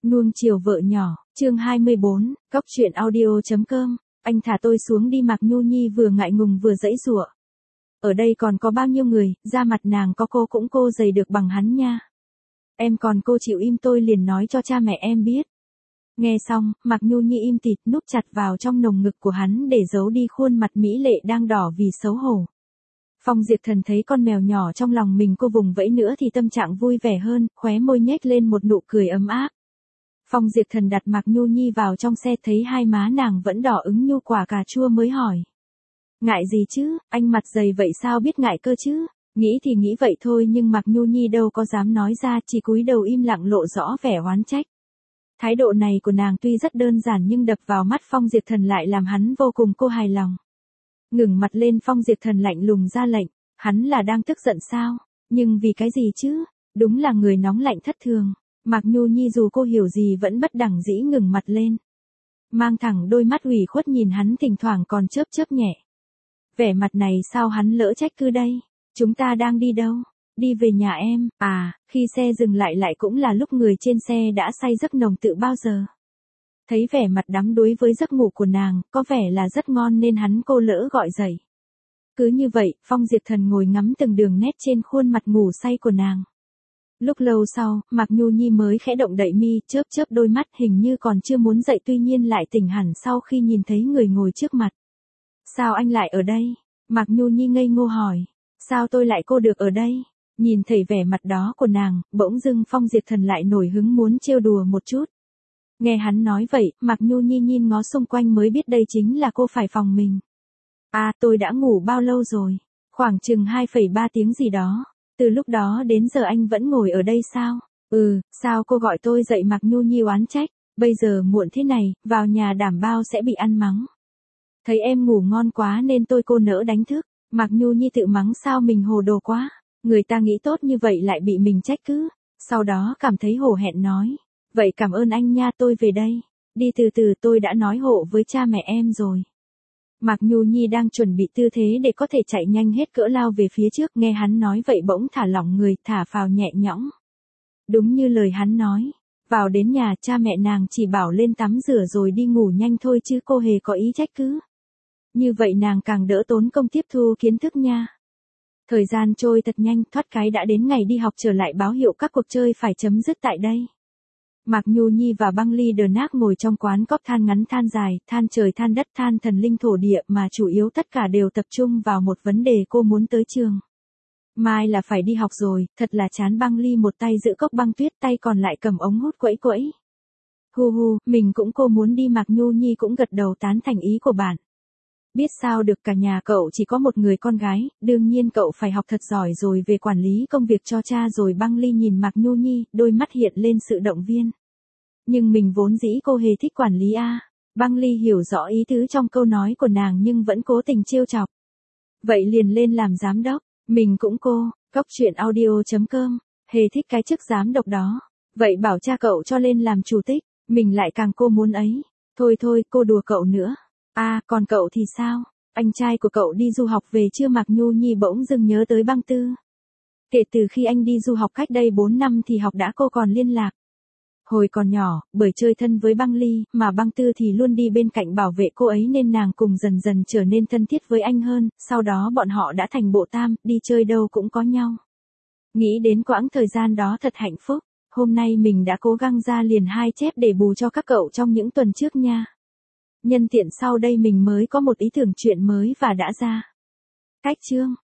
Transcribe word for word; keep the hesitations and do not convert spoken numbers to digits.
Nuông chiều vợ nhỏ, chương hai mươi bốn, cóc truyện audio.com, anh thả tôi xuống đi. Mạc Nhu Nhi vừa ngại ngùng vừa giãy giụa. Ở đây còn có bao nhiêu người, da mặt nàng có cô cũng cô dày được bằng hắn nha. Em còn cô chịu im tôi liền nói cho cha mẹ em biết. Nghe xong, Mạc Nhu Nhi im tịt núp chặt vào trong lồng ngực của hắn để giấu đi khuôn mặt mỹ lệ đang đỏ vì xấu hổ. Phong Diệp Thần thấy con mèo nhỏ trong lòng mình cô vùng vẫy nữa thì tâm trạng vui vẻ hơn, khóe môi nhếch lên một nụ cười ấm áp. Phong Diệp Thần đặt Mạc Nhu Nhi vào trong xe thấy hai má nàng vẫn đỏ ứng như quả cà chua mới hỏi. Ngại gì chứ, anh mặt dày vậy sao biết ngại cơ chứ? Nghĩ thì nghĩ vậy thôi nhưng Mạc Nhu Nhi đâu có dám nói ra, chỉ cúi đầu im lặng lộ rõ vẻ oán trách. Thái độ này của nàng tuy rất đơn giản nhưng đập vào mắt Phong Diệp Thần lại làm hắn vô cùng cô hài lòng. Ngừng mặt lên, Phong Diệp Thần lạnh lùng ra lệnh, hắn là đang tức giận sao? Nhưng vì cái gì chứ? Đúng là người nóng lạnh thất thường. Mạc Nhu Nhi dù cô hiểu gì vẫn bất đẳng dĩ ngừng mặt lên. Mang thẳng đôi mắt ủy khuất nhìn hắn thỉnh thoảng còn chớp chớp nhẹ. Vẻ mặt này sao hắn lỡ trách cứ đây? Chúng ta đang đi đâu? Đi về nhà em. À, khi xe dừng lại lại cũng là lúc người trên xe đã say giấc nồng tự bao giờ. Thấy vẻ mặt đắm đuối với giấc ngủ của nàng, có vẻ là rất ngon nên hắn cô lỡ gọi dậy. Cứ như vậy, Phong Diệp Thần ngồi ngắm từng đường nét trên khuôn mặt ngủ say của nàng. Lúc lâu sau, Mạc Nhu Nhi mới khẽ động đậy mi, chớp chớp đôi mắt, hình như còn chưa muốn dậy tuy nhiên lại tỉnh hẳn sau khi nhìn thấy người ngồi trước mặt. Sao anh lại ở đây? Mạc Nhu Nhi ngây ngô hỏi. Sao tôi lại cô được ở đây? Nhìn thấy vẻ mặt đó của nàng, bỗng dưng Phong Diệp Thần lại nổi hứng muốn trêu đùa một chút. Nghe hắn nói vậy, Mạc Nhu Nhi nhìn ngó xung quanh mới biết đây chính là cô phải phòng mình. À, tôi đã ngủ bao lâu rồi? Khoảng chừng hai phẩy ba tiếng gì đó. Từ lúc đó đến giờ anh vẫn ngồi ở đây sao? Ừ, sao cô gọi tôi dậy? Mạc Nhu Nhi oán trách. Bây giờ muộn thế này, vào nhà đảm bao sẽ bị ăn mắng. Thấy em ngủ ngon quá nên tôi cô nỡ đánh thức. Mạc Nhu Nhi tự mắng sao mình hồ đồ quá. Người ta nghĩ tốt như vậy lại bị mình trách cứ. Sau đó cảm thấy hổ hẹn nói. Vậy cảm ơn anh nha, tôi về đây. Đi từ từ, tôi đã nói hộ với cha mẹ em rồi. Mạc Nhu Nhi đang chuẩn bị tư thế để có thể chạy nhanh hết cỡ lao về phía trước, nghe hắn nói vậy bỗng thả lỏng người, thả phào nhẹ nhõm. Đúng như lời hắn nói. Vào đến nhà cha mẹ nàng chỉ bảo lên tắm rửa rồi đi ngủ nhanh thôi chứ cô hề có ý trách cứ. Như vậy nàng càng đỡ tốn công tiếp thu kiến thức nha. Thời gian trôi thật nhanh, thoát cái đã đến ngày đi học trở lại báo hiệu các cuộc chơi phải chấm dứt tại đây. Mạc Nhu Nhi và Băng Ly đờ nác ngồi trong quán cóp than ngắn than dài, than trời than đất than thần linh thổ địa mà chủ yếu tất cả đều tập trung vào một vấn đề, cô muốn tới trường. Mai là phải đi học rồi, thật là chán. Băng Ly một tay giữ cốc băng tuyết, tay còn lại cầm ống hút quẫy quẫy. Hu hu, mình cũng cô muốn đi. Mạc Nhu Nhi cũng gật đầu tán thành ý của bạn. Biết sao được, cả nhà cậu chỉ có một người con gái, đương nhiên cậu phải học thật giỏi rồi về quản lý công việc cho cha rồi. Băng Ly nhìn Mạc Nhu Nhi, đôi mắt hiện lên sự động viên. Nhưng mình vốn dĩ cô hề thích quản lý a. Băng Ly hiểu rõ ý tứ trong câu nói của nàng nhưng vẫn cố tình trêu chọc. Vậy liền lên làm giám đốc, mình cũng cô, cóc truyện audio.com, hề thích cái chức giám đốc đó. Vậy bảo cha cậu cho lên làm chủ tịch, mình lại càng cô muốn ấy. Thôi thôi, cô đùa cậu nữa. À, còn cậu thì sao? Anh trai của cậu đi du học về chưa? Mạc Nhu Nhi bỗng dưng nhớ tới Băng Tư. Kể từ khi anh đi du học cách đây bốn năm thì học đã cô còn liên lạc. Hồi còn nhỏ, bởi chơi thân với Băng Ly, mà Băng Tư thì luôn đi bên cạnh bảo vệ cô ấy nên nàng cùng dần dần trở nên thân thiết với anh hơn, sau đó bọn họ đã thành bộ tam, đi chơi đâu cũng có nhau. Nghĩ đến quãng thời gian đó thật hạnh phúc, hôm nay mình đã cố gắng ra liền hai chép để bù cho các cậu trong những tuần trước nha. Nhân tiện sau đây mình mới có một ý tưởng chuyện mới và đã ra. Cách chương